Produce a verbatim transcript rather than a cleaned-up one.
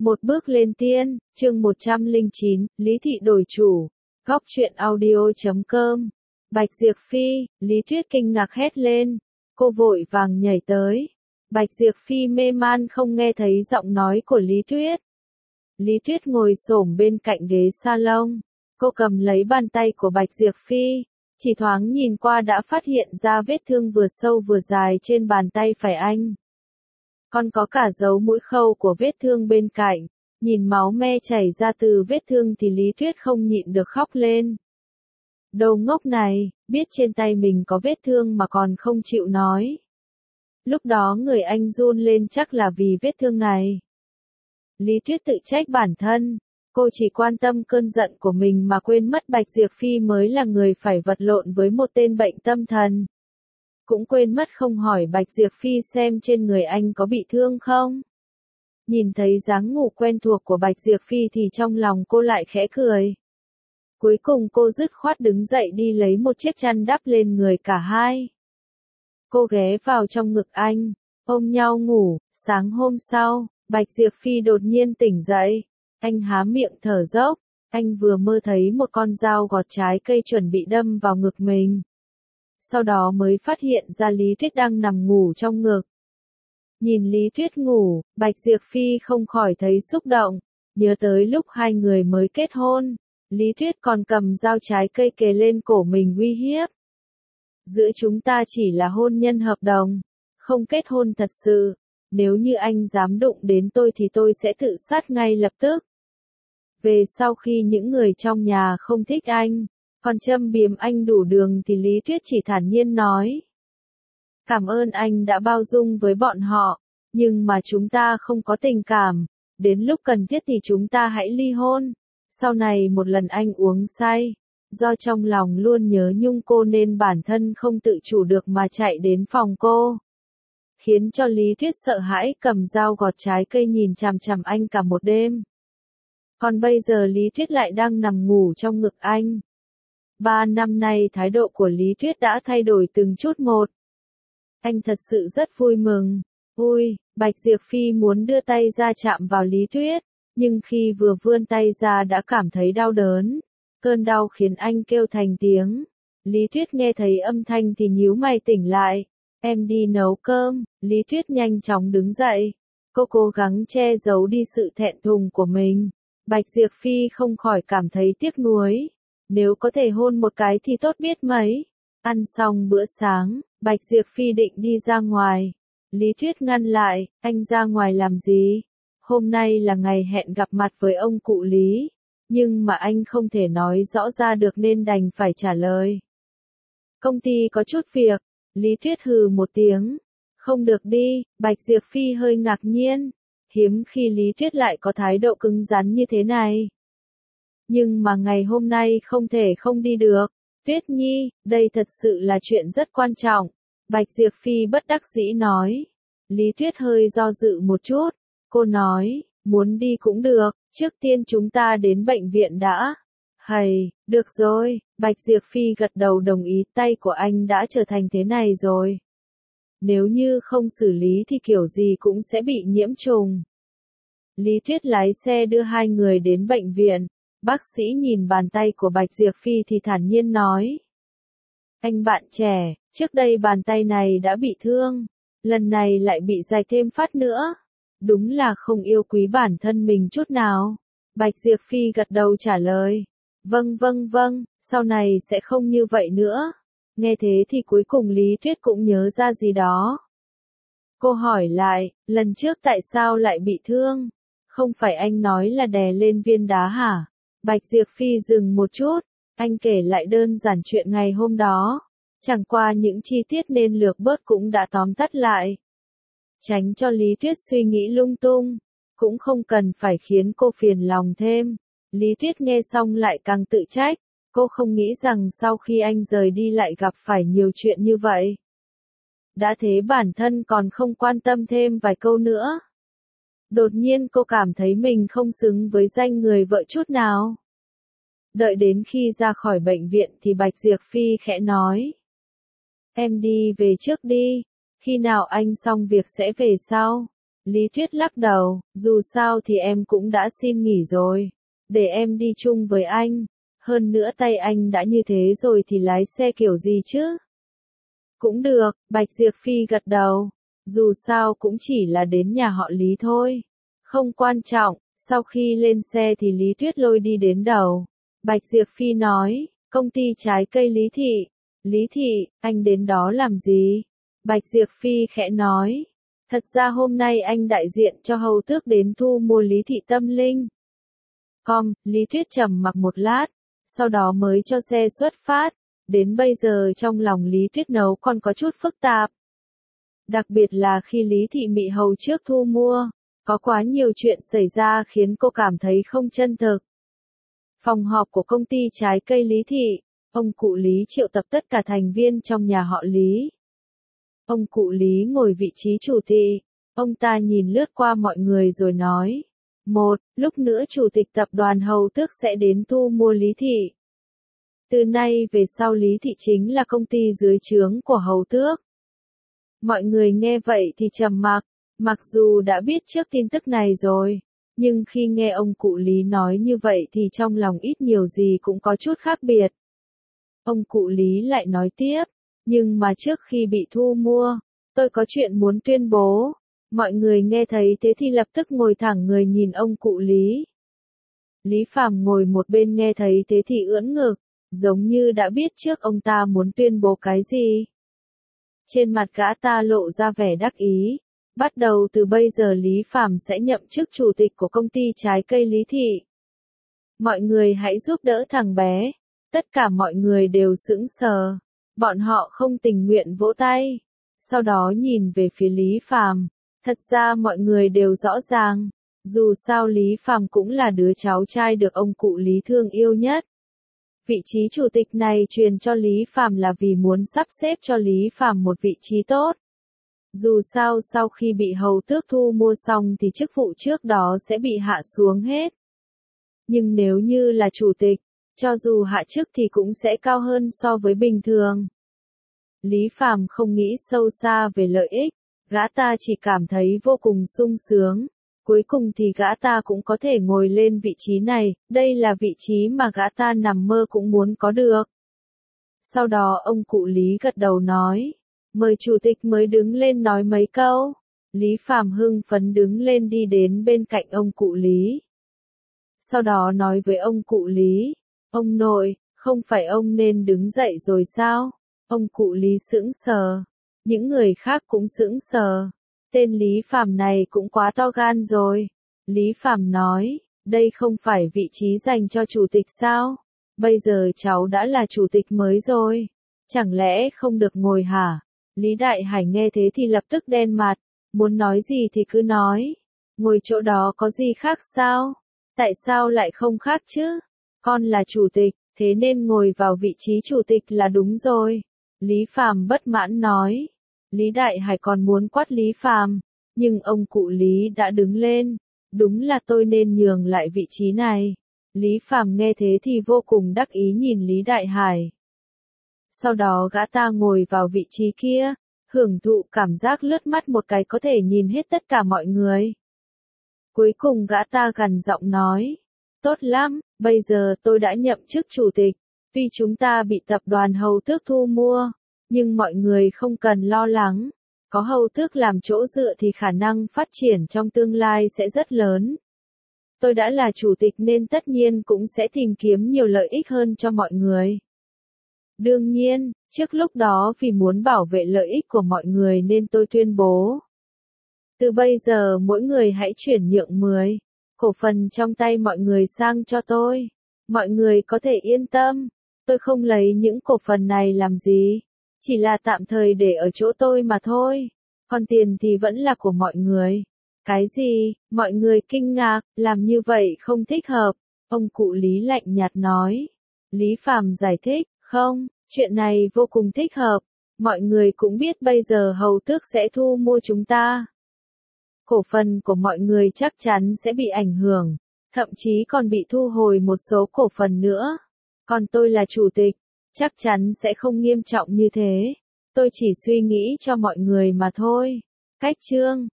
Một bước lên tiên, chương một trăm lẻ chín, Lý Thị đổi chủ. Góc truyện audio chấm com. Bạch Diệp Phi, Lý Tuyết kinh ngạc hét lên. Cô vội vàng nhảy tới. Bạch Diệp Phi mê man không nghe thấy giọng nói của Lý Tuyết. Lý Tuyết ngồi xổm bên cạnh ghế salon. Cô cầm lấy bàn tay của Bạch Diệp Phi. Chỉ thoáng nhìn qua đã phát hiện ra vết thương vừa sâu vừa dài trên bàn tay phải anh. Còn có cả dấu mũi khâu của vết thương bên cạnh. Nhìn máu me chảy ra từ vết thương thì Lý Tuyết không nhịn được khóc lên. Đồ ngốc này, biết trên tay mình có vết thương mà còn không chịu nói. Lúc đó người anh run lên chắc là vì vết thương này. Lý Tuyết tự trách bản thân. Cô chỉ quan tâm cơn giận của mình mà quên mất Bạch Diệp Phi mới là người phải vật lộn với một tên bệnh tâm thần. Cũng quên mất không hỏi Bạch Diệp Phi xem trên người anh có bị thương không. Nhìn thấy dáng ngủ quen thuộc của Bạch Diệp Phi thì trong lòng cô lại khẽ cười. Cuối cùng cô dứt khoát đứng dậy đi lấy một chiếc chăn đắp lên người cả hai. Cô ghé vào trong ngực anh, ôm nhau ngủ. Sáng hôm sau, Bạch Diệp Phi đột nhiên tỉnh dậy. Anh há miệng thở dốc. Anh vừa mơ thấy một con dao gọt trái cây chuẩn bị đâm vào ngực mình. Sau đó mới phát hiện ra Lý Tuyết đang nằm ngủ trong ngực. Nhìn Lý Tuyết ngủ, Bạch Diệp Phi không khỏi thấy xúc động. Nhớ tới lúc hai người mới kết hôn, Lý Tuyết còn cầm dao trái cây kề lên cổ mình uy hiếp. Giữa chúng ta chỉ là hôn nhân hợp đồng, không kết hôn thật sự. Nếu như anh dám đụng đến tôi thì tôi sẽ tự sát ngay lập tức. Về sau khi những người trong nhà không thích anh, còn châm biếm anh đủ đường thì Lý Tuyết chỉ thản nhiên nói. Cảm ơn anh đã bao dung với bọn họ, nhưng mà chúng ta không có tình cảm, đến lúc cần thiết thì chúng ta hãy ly hôn. Sau này một lần anh uống say, do trong lòng luôn nhớ nhung cô nên bản thân không tự chủ được mà chạy đến phòng cô. Khiến cho Lý Tuyết sợ hãi cầm dao gọt trái cây nhìn chằm chằm anh cả một đêm. Còn bây giờ Lý Tuyết lại đang nằm ngủ trong ngực anh. Ba năm nay thái độ của Lý Tuyết đã thay đổi từng chút một. Anh thật sự rất vui mừng. Ui, Bạch Diệp Phi muốn đưa tay ra chạm vào Lý Tuyết, nhưng khi vừa vươn tay ra đã cảm thấy đau đớn. Cơn đau khiến anh kêu thành tiếng. Lý Tuyết nghe thấy âm thanh thì nhíu mày tỉnh lại. Em đi nấu cơm. Lý Tuyết nhanh chóng đứng dậy. Cô cố gắng che giấu đi sự thẹn thùng của mình. Bạch Diệp Phi không khỏi cảm thấy tiếc nuối. Nếu có thể hôn một cái thì tốt biết mấy. Ăn xong bữa sáng, Bạch Diệp Phi định đi ra ngoài. Lý Tuyết ngăn lại, anh ra ngoài làm gì? Hôm nay là ngày hẹn gặp mặt với ông cụ Lý. Nhưng mà anh không thể nói rõ ra được nên đành phải trả lời. Công ty có chút việc. Lý Tuyết hừ một tiếng. Không được đi. Bạch Diệp Phi hơi ngạc nhiên. Hiếm khi Lý Tuyết lại có thái độ cứng rắn như thế này. Nhưng mà ngày hôm nay không thể không đi được. Tuyết Nhi, đây thật sự là chuyện rất quan trọng. Bạch Diệp Phi bất đắc dĩ nói. Lý Tuyết hơi do dự một chút. Cô nói, muốn đi cũng được, trước tiên chúng ta đến bệnh viện đã. Hầy, được rồi. Bạch Diệp Phi gật đầu đồng ý, tay của anh đã trở thành thế này rồi. Nếu như không xử lý thì kiểu gì cũng sẽ bị nhiễm trùng. Lý Tuyết lái xe đưa hai người đến bệnh viện. Bác sĩ nhìn bàn tay của Bạch Diệp Phi thì thản nhiên nói. Anh bạn trẻ, trước đây bàn tay này đã bị thương. Lần này lại bị rạch thêm phát nữa. Đúng là không yêu quý bản thân mình chút nào. Bạch Diệp Phi gật đầu trả lời. Vâng vâng vâng, sau này sẽ không như vậy nữa. Nghe thế thì cuối cùng Lý Tuyết cũng nhớ ra gì đó. Cô hỏi lại, lần trước tại sao lại bị thương? Không phải anh nói là đè lên viên đá hả? Bạch Diệp Phi dừng một chút, anh kể lại đơn giản chuyện ngày hôm đó. Chẳng qua những chi tiết nên lược bớt cũng đã tóm tắt lại. Tránh cho Lý Tuyết suy nghĩ lung tung, cũng không cần phải khiến cô phiền lòng thêm. Lý Tuyết nghe xong lại càng tự trách, cô không nghĩ rằng sau khi anh rời đi lại gặp phải nhiều chuyện như vậy. Đã thế bản thân còn không quan tâm thêm vài câu nữa. Đột nhiên cô cảm thấy mình không xứng với danh người vợ chút nào. Đợi đến khi ra khỏi bệnh viện thì Bạch Diệp Phi khẽ nói. Em đi về trước đi, khi nào anh xong việc sẽ về sau. Lý Thuyết lắc đầu, dù sao thì em cũng đã xin nghỉ rồi. Để em đi chung với anh. Hơn nữa tay anh đã như thế rồi thì lái xe kiểu gì chứ? Cũng được, Bạch Diệp Phi gật đầu. Dù sao cũng chỉ là đến nhà họ Lý thôi. Không quan trọng, sau khi lên xe thì Lý Tuyết lôi đi đến đầu. Bạch Diệp Phi nói, công ty trái cây Lý Thị. Lý Thị, anh đến đó làm gì? Bạch Diệp Phi khẽ nói. Thật ra hôm nay anh đại diện cho hầu tước đến thu mua Lý Thị Tâm Linh. Com, Lý Tuyết trầm mặc một lát, sau đó mới cho xe xuất phát. Đến bây giờ trong lòng Lý Tuyết nấu còn có chút phức tạp. Đặc biệt là khi Lý Thị Mị hầu trước thu mua, có quá nhiều chuyện xảy ra khiến cô cảm thấy không chân thực. Phòng họp của công ty trái cây Lý Thị, ông cụ Lý triệu tập tất cả thành viên trong nhà họ Lý. Ông cụ Lý ngồi vị trí chủ tịch, ông ta nhìn lướt qua mọi người rồi nói. Một, lúc nữa chủ tịch tập đoàn Hầu Tước sẽ đến thu mua Lý Thị. Từ nay về sau Lý Thị chính là công ty dưới trướng của Hầu Tước. Mọi người nghe vậy thì trầm mặc, mặc dù đã biết trước tin tức này rồi, nhưng khi nghe ông cụ Lý nói như vậy thì trong lòng ít nhiều gì cũng có chút khác biệt. Ông cụ Lý lại nói tiếp, nhưng mà trước khi bị thu mua, tôi có chuyện muốn tuyên bố. Mọi người nghe thấy thế thì lập tức ngồi thẳng người nhìn ông cụ Lý. Lý Phàm ngồi một bên nghe thấy thế thì ưỡn ngực, giống như đã biết trước ông ta muốn tuyên bố cái gì. Trên mặt gã ta lộ ra vẻ đắc ý. Bắt đầu từ bây giờ Lý Phàm sẽ nhậm chức chủ tịch của công ty trái cây Lý Thị. Mọi người hãy giúp đỡ thằng bé. Tất cả mọi người đều sững sờ. Bọn họ không tình nguyện vỗ tay. Sau đó nhìn về phía Lý Phàm. Thật ra mọi người đều rõ ràng. Dù sao Lý Phàm cũng là đứa cháu trai được ông cụ Lý thương yêu nhất. Vị trí chủ tịch này truyền cho Lý Phàm là vì muốn sắp xếp cho Lý Phàm một vị trí tốt. Dù sao sau khi bị Hầu Tước thu mua xong thì chức vụ trước đó sẽ bị hạ xuống hết. Nhưng nếu như là chủ tịch, cho dù hạ chức thì cũng sẽ cao hơn so với bình thường. Lý Phàm không nghĩ sâu xa về lợi ích, gã ta chỉ cảm thấy vô cùng sung sướng. Cuối cùng thì gã ta cũng có thể ngồi lên vị trí này, đây là vị trí mà gã ta nằm mơ cũng muốn có được. Sau đó ông cụ Lý gật đầu nói, mời chủ tịch mới đứng lên nói mấy câu. Lý Phàm hưng phấn đứng lên đi đến bên cạnh ông cụ Lý. Sau đó nói với ông cụ Lý, ông nội, không phải ông nên đứng dậy rồi sao? Ông cụ Lý sững sờ, những người khác cũng sững sờ. Tên Lý Phàm này cũng quá to gan rồi. Lý Phàm nói, đây không phải vị trí dành cho chủ tịch sao? Bây giờ cháu đã là chủ tịch mới rồi. Chẳng lẽ không được ngồi hả? Lý Đại Hải nghe thế thì lập tức đen mặt. Muốn nói gì thì cứ nói. Ngồi chỗ đó có gì khác sao? Tại sao lại không khác chứ? Con là chủ tịch, thế nên ngồi vào vị trí chủ tịch là đúng rồi. Lý Phàm bất mãn nói. Lý Đại Hải còn muốn quát Lý Phàm, nhưng ông cụ Lý đã đứng lên. Đúng là tôi nên nhường lại vị trí này. Lý Phàm nghe thế thì vô cùng đắc ý nhìn Lý Đại Hải. Sau đó gã ta ngồi vào vị trí kia, hưởng thụ cảm giác lướt mắt một cái có thể nhìn hết tất cả mọi người. Cuối cùng gã ta gằn giọng nói, tốt lắm, bây giờ tôi đã nhậm chức chủ tịch, tuy chúng ta bị tập đoàn Hầu Tước thu mua, nhưng mọi người không cần lo lắng, có Hầu Tước làm chỗ dựa thì khả năng phát triển trong tương lai sẽ rất lớn. Tôi đã là chủ tịch nên tất nhiên cũng sẽ tìm kiếm nhiều lợi ích hơn cho mọi người. Đương nhiên, trước lúc đó vì muốn bảo vệ lợi ích của mọi người nên tôi tuyên bố. Từ bây giờ mỗi người hãy chuyển nhượng mười cổ phần trong tay mọi người sang cho tôi. Mọi người có thể yên tâm, tôi không lấy những cổ phần này làm gì, chỉ là tạm thời để ở chỗ tôi mà thôi, còn tiền thì vẫn là của mọi người. Cái gì? Mọi người kinh ngạc, làm như vậy không thích hợp, ông cụ Lý lạnh nhạt nói. Lý Phàm giải thích, không, chuyện này vô cùng thích hợp, mọi người cũng biết bây giờ Hầu Tước sẽ thu mua chúng ta. Cổ phần của mọi người chắc chắn sẽ bị ảnh hưởng, thậm chí còn bị thu hồi một số cổ phần nữa. Còn tôi là chủ tịch, chắc chắn sẽ không nghiêm trọng như thế. Tôi chỉ suy nghĩ cho mọi người mà thôi. Cách chương